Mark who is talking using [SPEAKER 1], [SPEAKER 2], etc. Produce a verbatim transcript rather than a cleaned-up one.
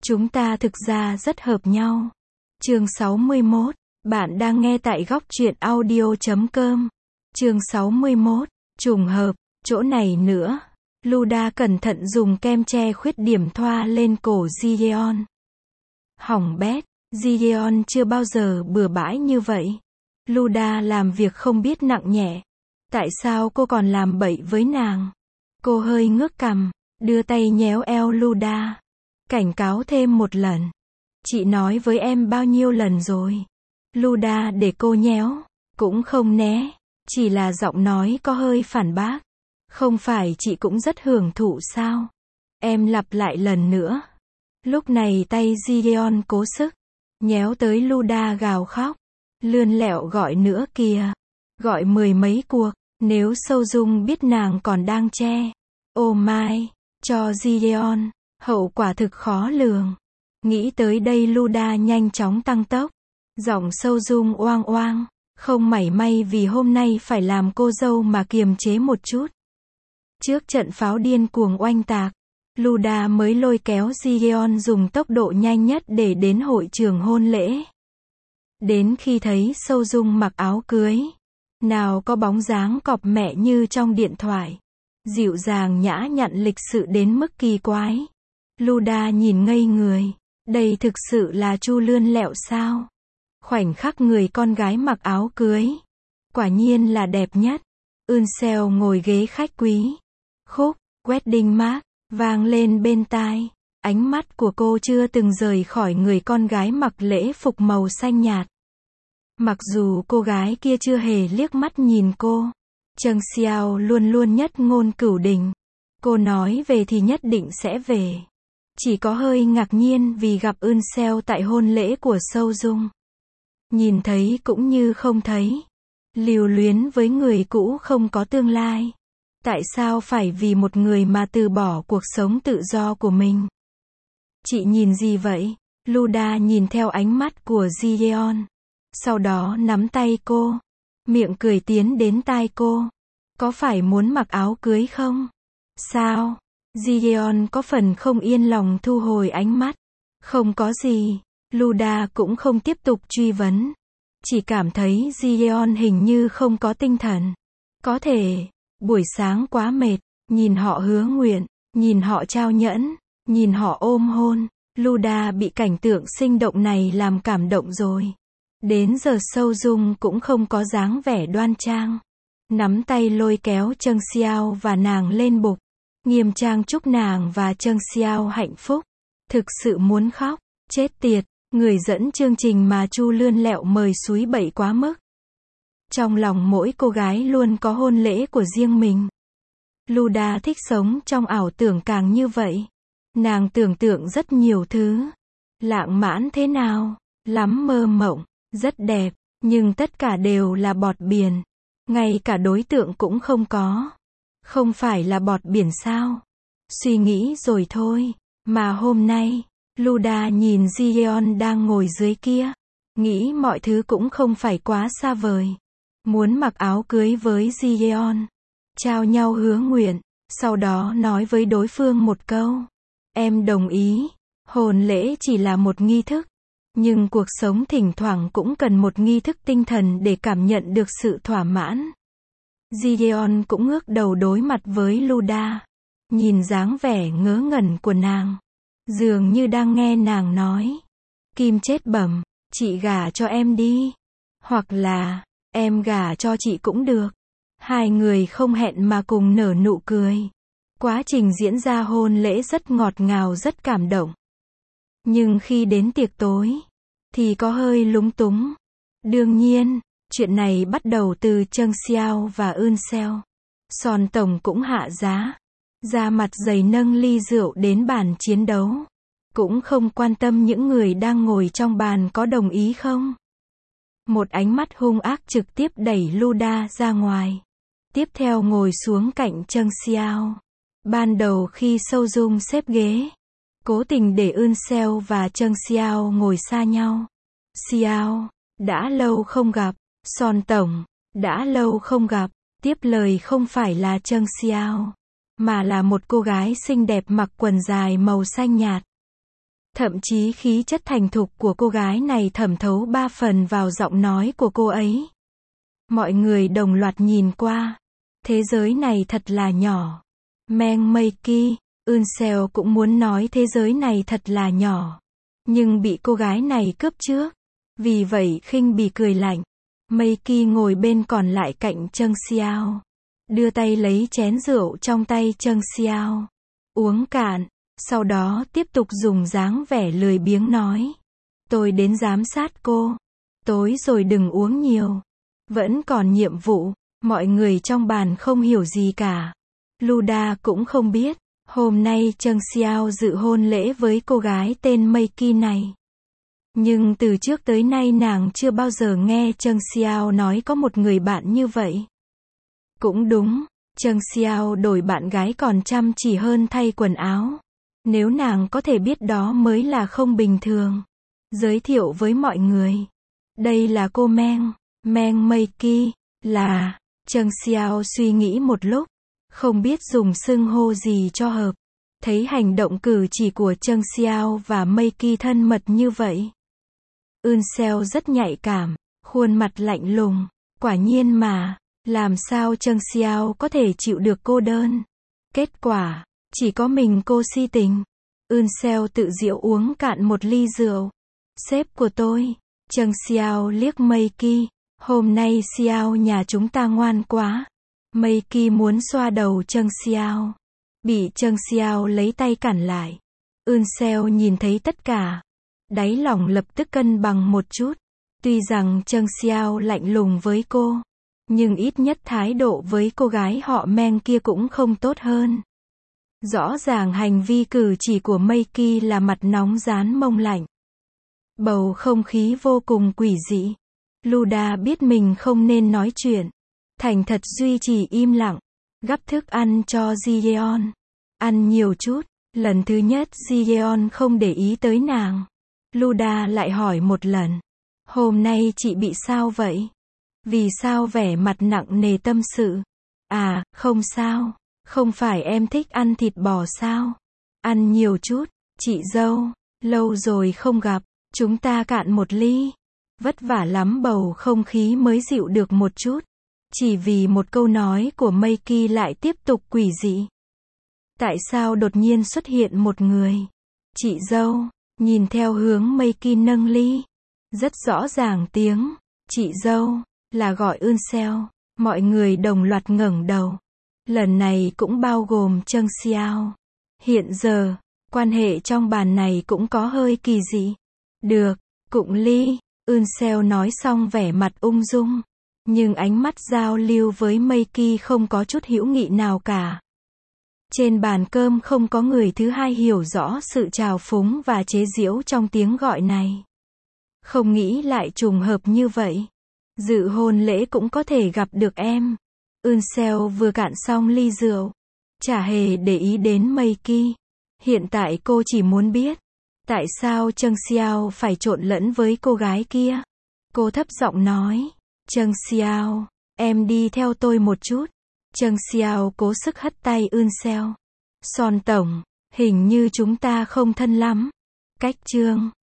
[SPEAKER 1] Chúng ta thực ra rất hợp nhau. Chương sáu mươi mốt. Bạn đang nghe tại góc truyện audio chấm com. Chương sáu mươi mốt. Trùng hợp, chỗ này nữa. Luda cẩn thận dùng kem che khuyết điểm thoa lên cổ Gideon. Hỏng bét, Gideon chưa bao giờ bừa bãi như vậy. Luda làm việc không biết nặng nhẹ. Tại sao cô còn làm bậy với nàng? Cô hơi ngước cằm, đưa tay nhéo eo Luda. Cảnh cáo thêm một lần. Chị nói với em bao nhiêu lần rồi? Luda để cô nhéo, cũng không né, chỉ là giọng nói có hơi phản bác. Không phải chị cũng rất hưởng thụ sao? Em lặp lại lần nữa. Lúc này tay Gideon cố sức, nhéo tới Luda gào khóc. Lươn lẹo gọi nữa kìa. Gọi mười mấy cuộc, nếu Sâu Dung biết nàng còn đang che. Ô mai, cho Gideon, hậu quả thực khó lường. Nghĩ tới đây Luda nhanh chóng tăng tốc. Giọng Sâu Dung oang oang, không mảy may vì hôm nay phải làm cô dâu mà kiềm chế một chút. Trước trận pháo điên cuồng oanh tạc, Luda mới lôi kéo Gideon dùng tốc độ nhanh nhất để đến hội trường hôn lễ. Đến khi thấy Sâu Dung mặc áo cưới, nào có bóng dáng cọp mẹ như trong điện thoại, dịu dàng nhã nhặn lịch sự đến mức kỳ quái. Luda nhìn ngây người, đây thực sự là Chu Lươn Lẹo sao? Khoảnh khắc người con gái mặc áo cưới, quả nhiên là đẹp nhất. Unsel ngồi ghế khách quý. Khúc Wedding March vang lên bên tai. Ánh mắt của cô chưa từng rời khỏi người con gái mặc lễ phục màu xanh nhạt. Mặc dù cô gái kia chưa hề liếc mắt nhìn cô, Trần Xiao luôn luôn nhất ngôn cửu đình. Cô nói về thì nhất định sẽ về. Chỉ có hơi ngạc nhiên vì gặp Unsel tại hôn lễ của Sâu Dung. Nhìn thấy cũng như không thấy. Lưu luyến với người cũ không có tương lai. Tại sao phải vì một người mà từ bỏ cuộc sống tự do của mình? Chị nhìn gì vậy? Luda nhìn theo ánh mắt của Gideon. Sau đó nắm tay cô. Miệng cười tiến đến tai cô. Có phải muốn mặc áo cưới không? Sao? Gideon có phần không yên lòng thu hồi ánh mắt. Không có gì. Luda cũng không tiếp tục truy vấn. Chỉ cảm thấy Gideon hình như không có tinh thần. Có thể, buổi sáng quá mệt, nhìn họ hứa nguyện, nhìn họ trao nhẫn, nhìn họ ôm hôn. Luda bị cảnh tượng sinh động này làm cảm động rồi. Đến giờ Sâu Dung cũng không có dáng vẻ đoan trang. Nắm tay lôi kéo Trân Xiao và nàng lên bục. Nghiêm trang chúc nàng và Trân Xiao hạnh phúc. Thực sự muốn khóc. Chết tiệt, người dẫn chương trình mà Chu Lươn Lẹo mời xúi bậy quá mức. Trong lòng mỗi cô gái luôn có hôn lễ của riêng mình. Luda thích sống trong ảo tưởng càng như vậy. Nàng tưởng tượng rất nhiều thứ. Lãng mãn thế nào? Lắm mơ mộng, rất đẹp, nhưng tất cả đều là bọt biển. Ngay cả đối tượng cũng không có. Không phải là bọt biển sao? Suy nghĩ rồi thôi. Mà hôm nay, Luda nhìn Gideon đang ngồi dưới kia. Nghĩ mọi thứ cũng không phải quá xa vời. Muốn mặc áo cưới với Gideon. Trao nhau hứa nguyện. Sau đó nói với đối phương một câu. Em đồng ý. Hôn lễ chỉ là một nghi thức. Nhưng cuộc sống thỉnh thoảng cũng cần một nghi thức tinh thần để cảm nhận được sự thỏa mãn. Gideon cũng ngước đầu đối mặt với Luda. Nhìn dáng vẻ ngớ ngẩn của nàng. Dường như đang nghe nàng nói. Kim chết bẩm, chị gả cho em đi. Hoặc là, em gả cho chị cũng được. Hai người không hẹn mà cùng nở nụ cười. Quá trình diễn ra hôn lễ rất ngọt ngào rất cảm động. Nhưng khi đến tiệc tối, thì có hơi lúng túng. Đương nhiên, chuyện này bắt đầu từ Trân Xiao và Unsel. Son Tổng cũng hạ giá. Ra mặt dày nâng ly rượu đến bàn chiến đấu. Cũng không quan tâm những người đang ngồi trong bàn có đồng ý không. Một ánh mắt hung ác trực tiếp đẩy Luda ra ngoài. Tiếp theo ngồi xuống cạnh Trân Xiao. Ban đầu khi Sâu Dung xếp ghế, cố tình để Unsel và Trân Xiao ngồi xa nhau. Xiao, đã lâu không gặp. Son Tổng, đã lâu không gặp. Tiếp lời không phải là Trân Xiao, mà là một cô gái xinh đẹp mặc quần dài màu xanh nhạt. Thậm chí khí chất thành thục của cô gái này thẩm thấu ba phần vào giọng nói của cô ấy. Mọi người đồng loạt nhìn qua. Thế giới này thật là nhỏ. Meng Meiki, Unseo cũng muốn nói thế giới này thật là nhỏ. Nhưng bị cô gái này cướp trước. Vì vậy khinh bỉ cười lạnh. Meiki ngồi bên còn lại cạnh Trân Xiao. Đưa tay lấy chén rượu trong tay Trân Xiao. Uống cạn. Sau đó tiếp tục dùng dáng vẻ lười biếng nói. Tôi đến giám sát cô. Tối rồi đừng uống nhiều. Vẫn còn nhiệm vụ. Mọi người trong bàn không hiểu gì cả. Luda cũng không biết. Hôm nay Trân Xiao dự hôn lễ với cô gái tên Meiki này. Nhưng từ trước tới nay nàng chưa bao giờ nghe Trân Xiao nói có một người bạn như vậy. Cũng đúng. Trân Xiao đổi bạn gái còn chăm chỉ hơn thay quần áo. Nếu nàng có thể biết đó mới là không bình thường. Giới thiệu với mọi người. Đây là cô Meng. Meng Meiki. Là. Trân Xiao suy nghĩ một lúc. Không biết dùng xưng hô gì cho hợp. Thấy hành động cử chỉ của Trân Xiao và Meiki thân mật như vậy. Unseo rất nhạy cảm. Khuôn mặt lạnh lùng. Quả nhiên mà. Làm sao Trân Xiao có thể chịu được cô đơn. Kết quả. Chỉ có mình cô si tình. Unseo tự giễu uống cạn một ly rượu. Sếp của tôi. Trân Xiao liếc Meiki. Hôm nay Xiao nhà chúng ta ngoan quá. Meiki muốn xoa đầu Trân Xiao. Bị Trân Xiao lấy tay cản lại. Unseo nhìn thấy tất cả. Đáy lòng lập tức cân bằng một chút. Tuy rằng Trân Xiao lạnh lùng với cô. Nhưng ít nhất thái độ với cô gái họ Meng kia cũng không tốt hơn. Rõ ràng hành vi cử chỉ của Meiki là mặt nóng rán mông lạnh. Bầu không khí vô cùng quỷ dị. Luda biết mình không nên nói chuyện. Thành thật duy trì im lặng. Gắp thức ăn cho Jiyeon. Ăn nhiều chút. Lần thứ nhất Jiyeon không để ý tới nàng. Luda lại hỏi một lần. Hôm nay chị bị sao vậy? Vì sao vẻ mặt nặng nề tâm sự? À, không sao. Không phải em thích ăn thịt bò sao? Ăn nhiều chút. Chị dâu, lâu rồi không gặp. Chúng ta cạn một ly. Vất vả lắm bầu không khí mới dịu được một chút. Chỉ vì một câu nói của Meiki lại tiếp tục quỷ dị. Tại sao đột nhiên xuất hiện một người? Chị dâu, nhìn theo hướng Meiki nâng ly. Rất rõ ràng tiếng. Chị dâu, là gọi Unseo. Mọi người đồng loạt ngẩng đầu. Lần này cũng bao gồm Trân Xiao. Hiện giờ, quan hệ trong bàn này cũng có hơi kỳ dị. Được, cụng ly. Unseo nói xong vẻ mặt ung dung. Nhưng ánh mắt giao lưu với Meiki không có chút hữu nghị nào cả. Trên bàn cơm không có người thứ hai hiểu rõ sự trào phúng và chế giễu trong tiếng gọi này. Không nghĩ lại trùng hợp như vậy. Dự hôn lễ cũng có thể gặp được em. Unseo vừa cạn xong ly rượu. Chả hề để ý đến Meiki. Hiện tại cô chỉ muốn biết. Tại sao Trân Xiao phải trộn lẫn với cô gái kia? Cô thấp giọng nói. Trân Xiao, em đi theo tôi một chút. Trân Xiao cố sức hất tay Unseo. Son tổng, hình như chúng ta không thân lắm. Cách chương.